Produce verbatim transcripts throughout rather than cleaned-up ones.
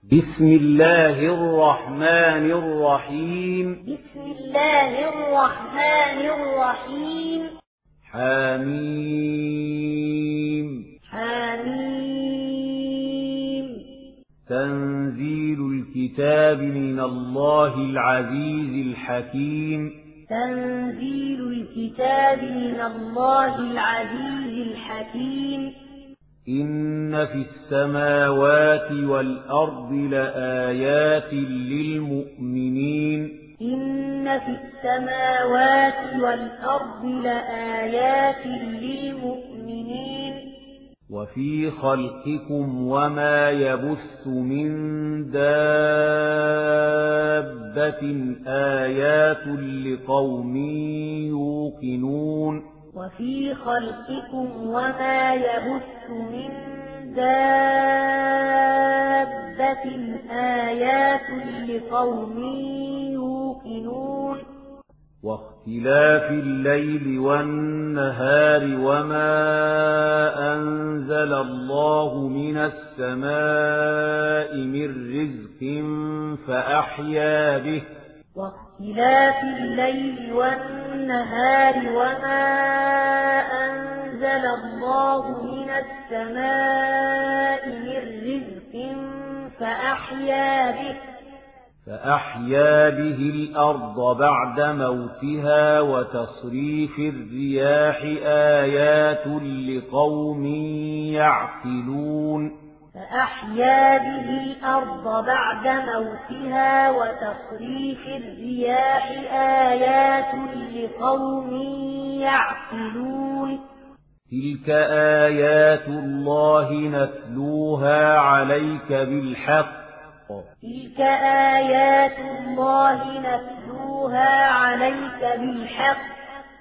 بسم الله الرحمن الرحيم بسم الله الرحمن الرحيم حميم حميم تنزيل الكتاب من الله العزيز الحكيم تنزيل الكتاب من الله العزيز الحكيم إن في السماوات والأرض لآيات للمؤمنين إن في السماوات والأرض لآيات للمؤمنين وفي خلقكم وما يبث من دابة آيات لقوم يوقنون وفي خلقكم وما يبث من دابة آيات لقوم يوقنون واختلاف الليل والنهار وما أنزل الله من السماء من رزق فأحيا به واختلاف الليل والنهار وما أنزل الله من السماء من رزق فأحيا به فأحيا به الأرض بعد موتها وتصريف الرياح آيات لقوم يعقلون فأحيا به الأرض بعد موتها وتصريف الرياح آيات لقوم يعقلون تلك آيات الله نتلوها عليك بالحق تلك آيات الله نتلوها عليك بالحق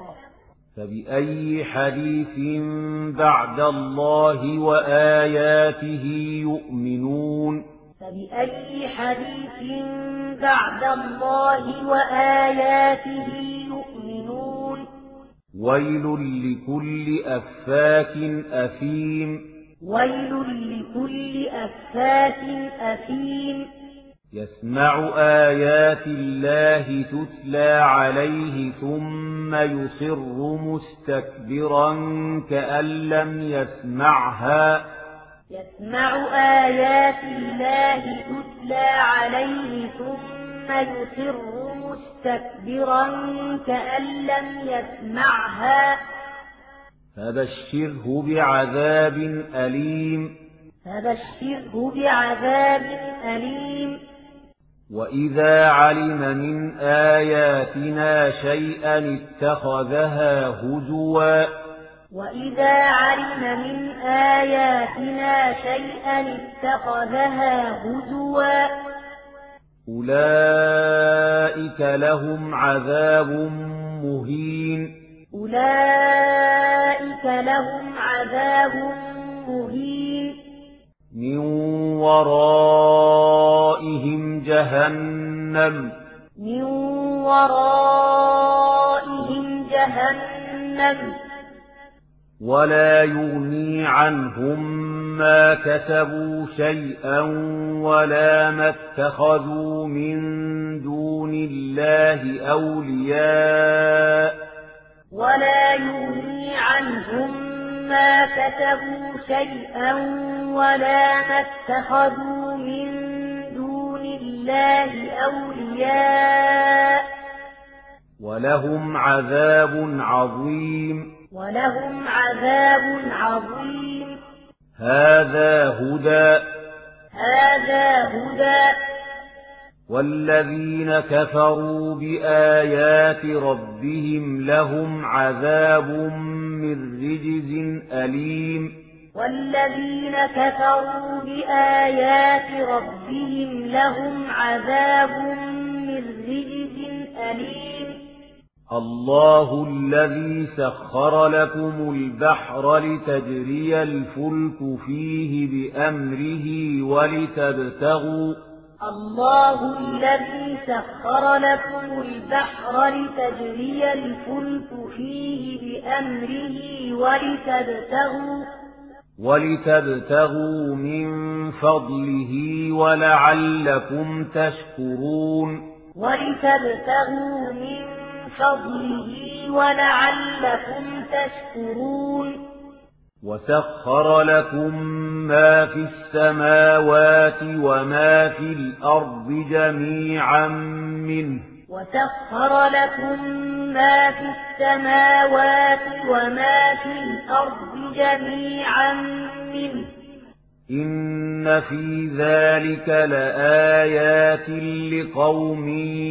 فبأي حديث بعد الله وآياته يؤمنون فبأي حديث بعد الله وآياته يؤمنون ويل لكل أفاك أثيم ويل لكل أفاك أثيم يسمع آيات الله تتلى عليه ثم يصر مستكبرا كأن لم يسمعها يسمع آيات الله تتلى عليه ثم يصر مستكبرا كأن لم يسمعها فبشره بعذاب أليم فبشره بعذاب أليم وإذا علم من آياتنا شيئا اتخذها هزوا وإذا علم من آياتنا شيئا اتخذها هزوا أولئك لهم عذاب مهين أولئك لهم عذاب مهين من ورائهم جهنم من ورائهم جهنم ولا يغني عنهم ما كسبوا شيئا ولا ما اتخذوا من دون الله أولياء ولا يغني عنهم ما كسبوا شيئا ولا ما اتخذوا من دون الله أولياء ولهم عذاب عظيم ولهم عذاب عظيم هذا هدى هذا هدى والذين كفروا بآيات ربهم لهم عذاب من رجز أليم والذين كفروا بآيات ربهم لهم عذاب من رجز أليم الله الذي سخر لكم البحر لتجري الفلك فيه بأمره ولتبتغوا الله الذي سخر لكم البحر لتجري الفلك فيه بأمره ولتبتغوا ولتبتغوا من فضله ولعلكم تشكرون ولتبتغوا من فضله ولعلكم تشكرون وسخر لكم ما في السماوات وما في الأرض جميعا منه وسخر لكم ما في السماوات وما في الأرض جميعا منه إن في ذلك لآيات لقوم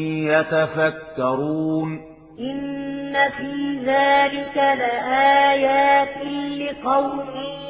يتفكرون إن في ذلك لآيات لقوم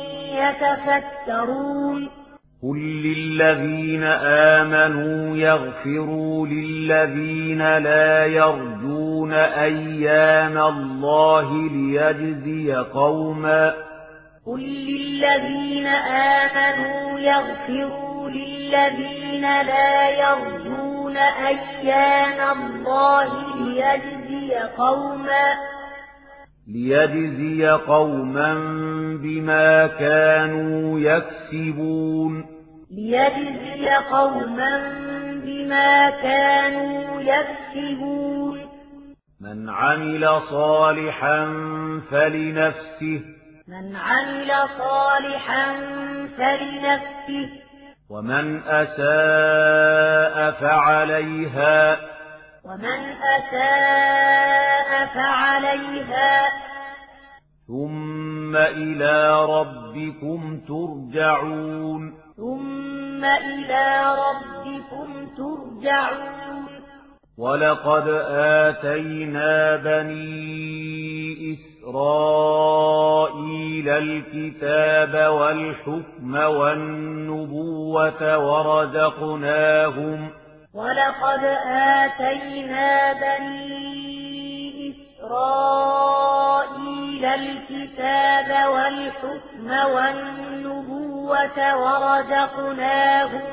يتفكرون قل للذين آمنوا يغفروا للذين لا يرجون أيام الله ليجزي قوما قل للذين آمنوا يغفروا للذين لا يرجون أيام الله ليجزي قوما ليجزي قوما بما كانوا يكسبون ليجزي قوما بما كانوا يكسبون من عمل صالحا فلنفسه من عمل صالحا فلنفسه ومن أساء فعليها ومن أساء فعليها ثم إلى ربكم ترجعون ثم إلى ربكم ترجعون ولقد آتينا بني إسرائيل الكتاب والحكم والنبوة ورزقناهم ولقد آتينا بني إسرائيل الكتاب والحكم والنبوة ورزقناهم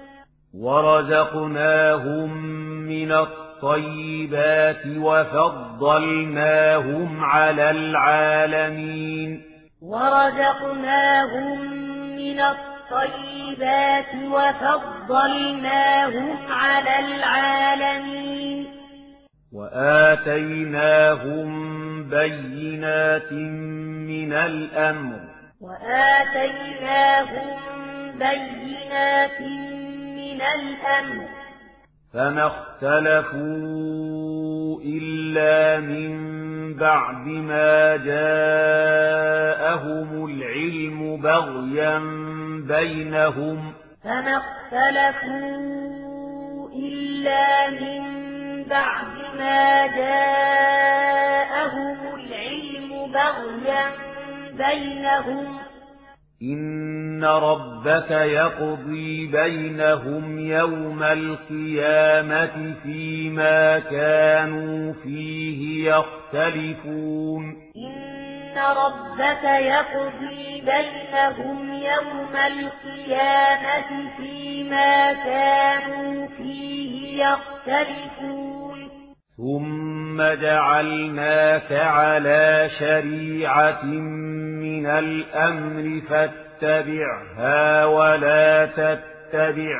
ورزقناهم من الطيبات وفضلناهم على العالمين ورزقناهم من الطيبات وفضلناهم على العالمين وآتيناهم بينات من الأمر وآتيناهم بينات من الأمر فما اختلفوا إلا من بعد ما جاءهم العلم بغيا بينهم فما اختلفوا إلا من بعد ما جاءهم العلم بغيا بينهم إن ربك يقضي بينهم يوم القيامة فيما كانوا فيه يختلفون إن ربك يقضي بينهم يوم القيامة فيما كانوا فيه يختلفون ثم جعلناك على شريعة من الأمر فاتبعها ولا تتبع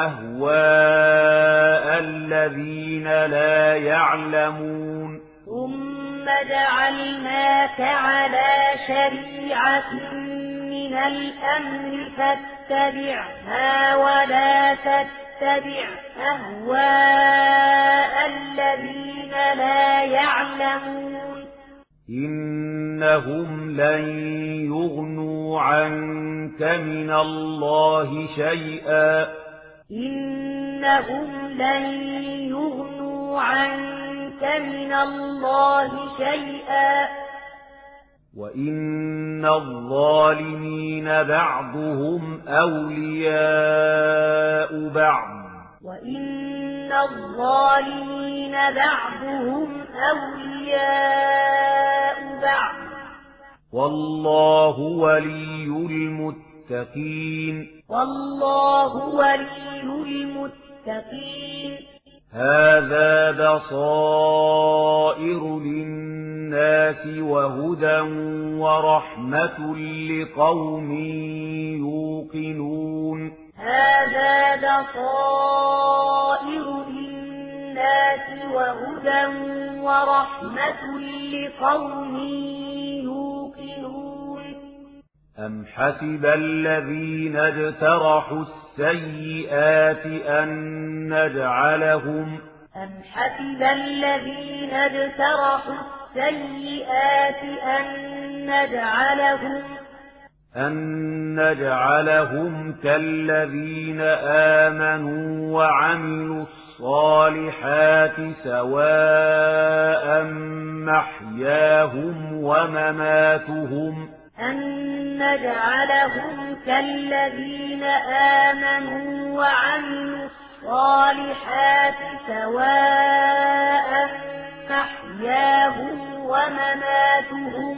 أهواء الذين لا يعلمون ثم جعلناك على شريعة من الأمر فاتبعها ولا تتبع أهواء الذين لا يعلمون إنهم لن يغنوا عنك من الله شيئا إنهم لن يغنوا عنك من الله شيئا وإن الظالمين بعضهم أولياء بعض وإن الظالمين بعضهم أولياء بعض والله ولي المتقين والله ولي المتقين هذا بصائر للناس وهدى ورحمة لقوم يوقنون هذا بصائر للناس وهدى ورحمة لقوم يوقنون أم حسب الذين اجترحوا السيئات أن نجعلهم أم حسب الذين اجترحوا السيئات أن نجعلهم أن نجعلهم كالذين آمنوا وعملوا الصالحات سواء محياهم ومماتهم أن نجعلهم كالذين آمنوا وعملوا الصالحات سواء محياهم ومماتهم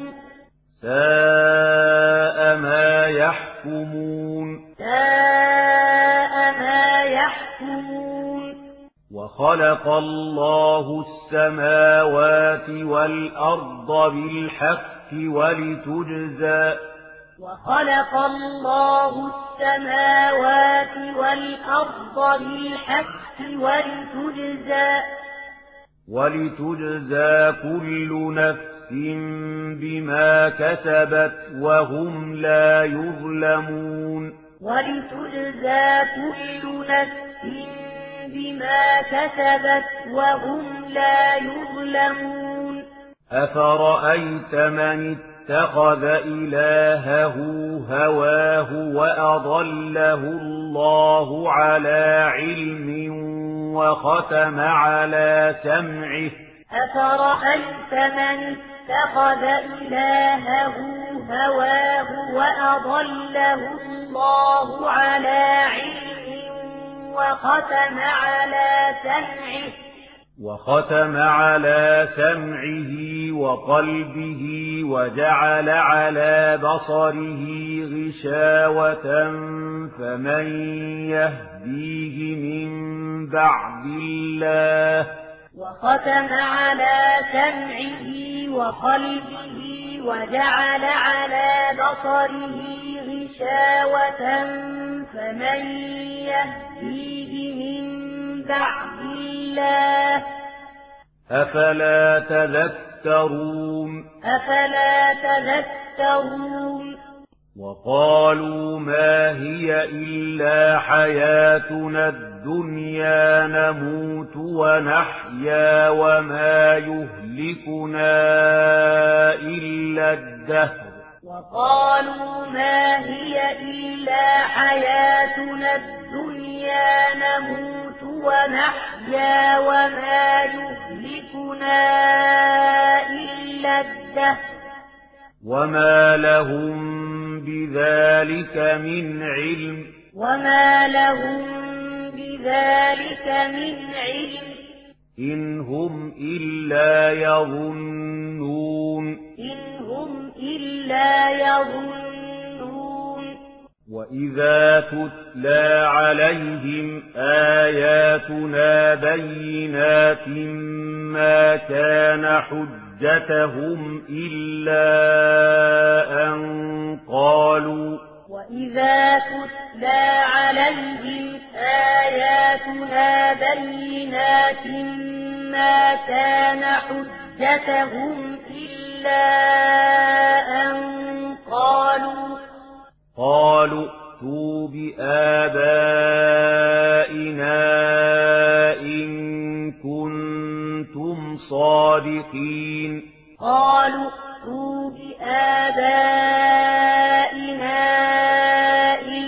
ساء ما يحكمون ساء ما يحكمون وخلق الله السماوات والأرض بالحق ولتجزى وخلق الله السماوات والأرض بالحق ولتجزى ولتجزى كل نفس بما كسبت وهم لا يظلمون ولتجزى كل نفس بما كسبت وهم لا يظلمون أفرأيت من اتخذ إلهه هواه وأضله الله على علم وختم على سمعه أفرأيت من اتخذ إلهه هواه وأضله الله على علم وختم على سمعه وختم على سمعه وقلبه وجعل على بصره غشاوة فمن يهديه من بعد الله وختم على سمعه وقلبه وجعل على بصره غشاوة فمن يهديه من بعد الله أفلا تذكرون أفلا تذكرون وقالوا ما هي إلا حياتنا الدنيا نموت ونحيا وما يهلكنا إلا الدهر وقالوا ما هي إلا حياتنا الدنيا نموت ونحيا وما يهلكنا إلا الدهر وما لهم بذلك من علم وما لهم بذلك من علم إن هم إلا يظنون إن هم إلا يظنون وإذا تتلى عليهم آياتنا بينات ما كان حجتهم إلا أن قالوا وإذا تتلى عليهم آياتنا بينات ما كان حجتهم إلا أن قالوا قالوا ائتوا بآبائنا إن كنتم صادقين قالوا ائتوا بآبائنا إن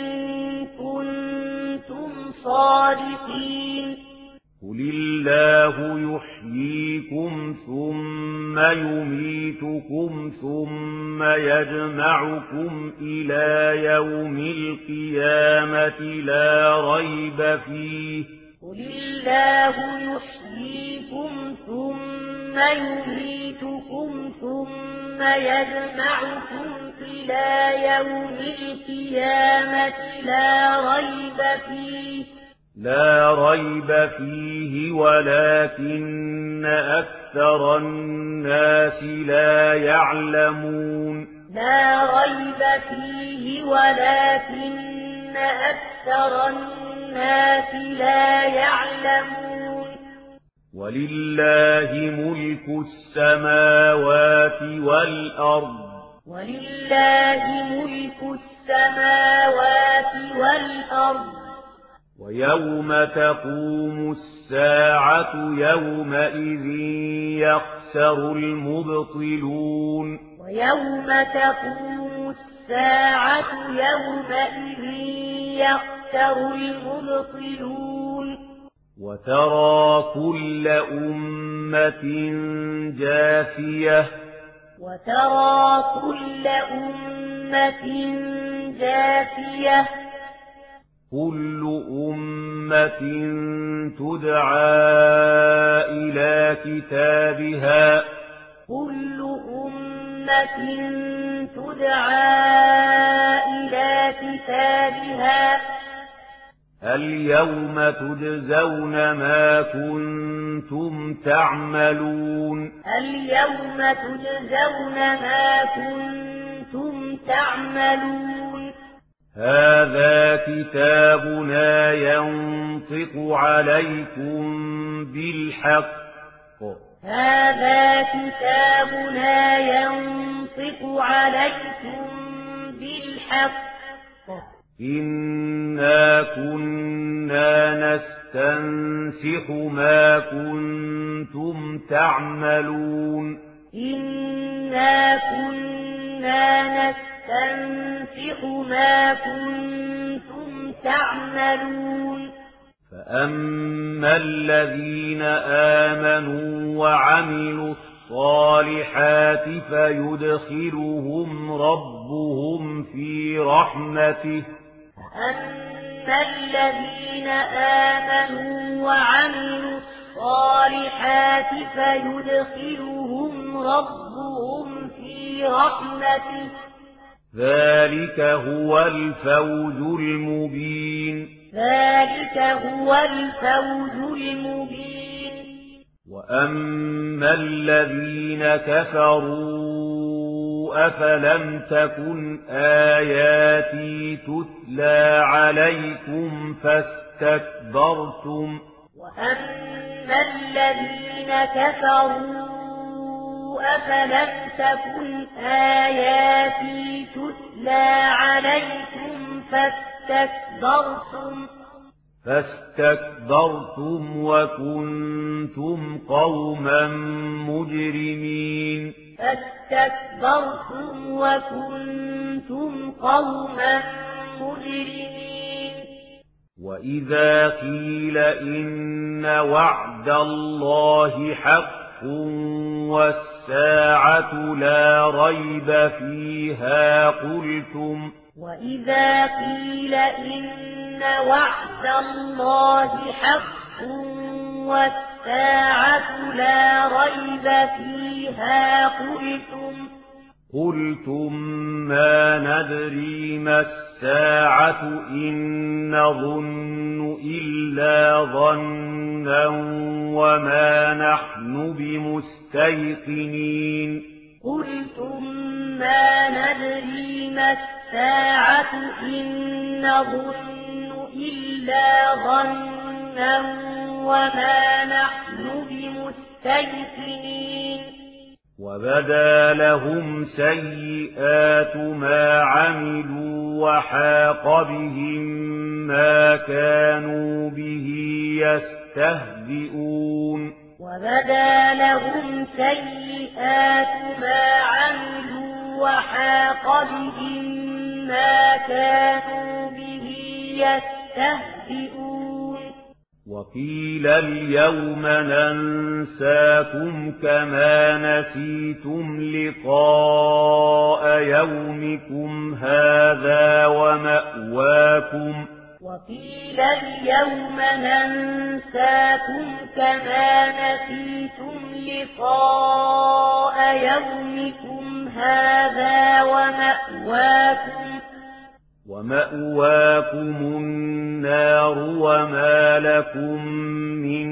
كنتم صادقين قل الله يحييكم ثم يميتكم ثم يجمعكم إلى يوم القيامة لا ريب فيه قل الله يحييكم ثم يميتكم ثم يجمعكم إلى يوم القيامة لا ريب فيه لا ريب فيه ولكن أكثر الناس لا يعلمون لا ريب فيه ولكن أكثر الناس لا يعلمون ولله ملك السماوات والأرض ولله ملك السماوات والأرض ويوم تقوم الساعة يومئذ يخسر المبطلون ويوم تقوم الساعة يومئذ يخسر المبطلون وترى كل أمة جاثية وترى كل أمة جاثية كل أمة تدعى إلى كتابها كل أمة تدعى إلى كتابها اليوم تجزون ما كنتم تعملون اليوم تجزون ما كنتم تعملون هذا كتابنا ينطق عليكم بالحق هذا كتابنا ينطق عليكم بالحق إنا كنا نستنسخ ما كنتم تعملون إنا كنا نستنسخ ما كنتم تعملون فأما الذين آمنوا وعملوا الصالحات فيدخلهم ربهم في رحمته فأما الذين آمنوا وعملوا الصالحات فيدخلهم ربهم في رحمته ذلك هو الفوز المبين ذلك هو الفوز المبين وأما الذين كفروا أفلم تكن آياتي تتلى عليكم فاستكبرتم وأما الذين كفروا أفلم تكن آياتي تتلى عليكم فاستكبرتم فاستكبرتم وكنتم قوما مجرمين فاستكبرتم وكنتم قوما مجرمين وإذا قيل إن وعد الله حق والساعة لا ريب فيها قلتم وإذا قيل إن وعد الله حق والساعة لا ريب فيها قلتم قلتم ما ندري ما الساعة إن نظن إلا ظنا وما نحن بمستيقنين قلتم ما ندري ما الساعة إن نظن إلا ظنا وما نحن بمستيقنين وبدا لهم سيئات ما عملوا وحاق بهم ما كانوا به يستهزئون وبدا لهم سيئات ما عملوا وحاق بهم ما كانوا به يستهزئون وقيل اليوم ننساكم كما نسيتم لقاء يومكم هذا ومأواكم وقيل اليوم ننساكم كما نسيتم لقاء يومكم هذا ومأواكم ومأواكم النار وما لكم من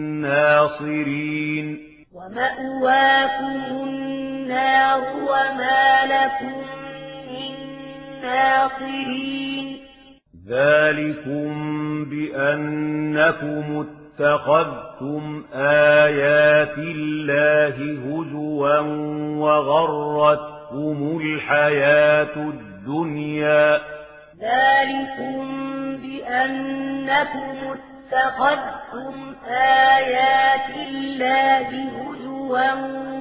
ناصرين ومأواكم النار وما لكم من ناصرين ذلكم بأنكم اتخذتم آيات الله هزوا وغرتكم الحياة الدنيا ذلكم بأنكم اتخذتم آيات الله هزوا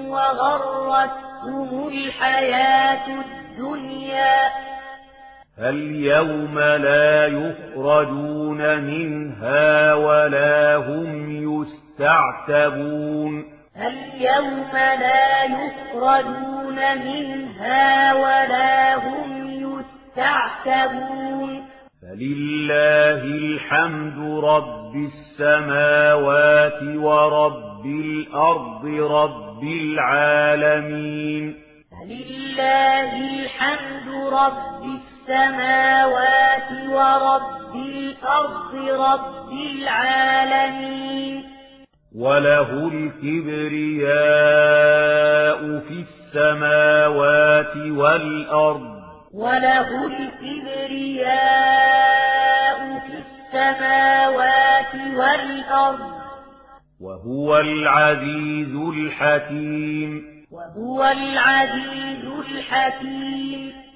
وغرتكم الحياة الدنيا فاليوم لا يخرجون منها ولا هم يستعتبون اليوم لا يخرجون منها ولا هم يستعتبون فلله الحمد رب السماوات ورب الأرض رب العالمين فلله الحمد رب السماوات ورب الأرض رب العالمين وله الكبرياء في السماوات والأرض وله الكبرياء في السماوات والأرض وهو العزيز الحكيم وهو العزيز الحكيم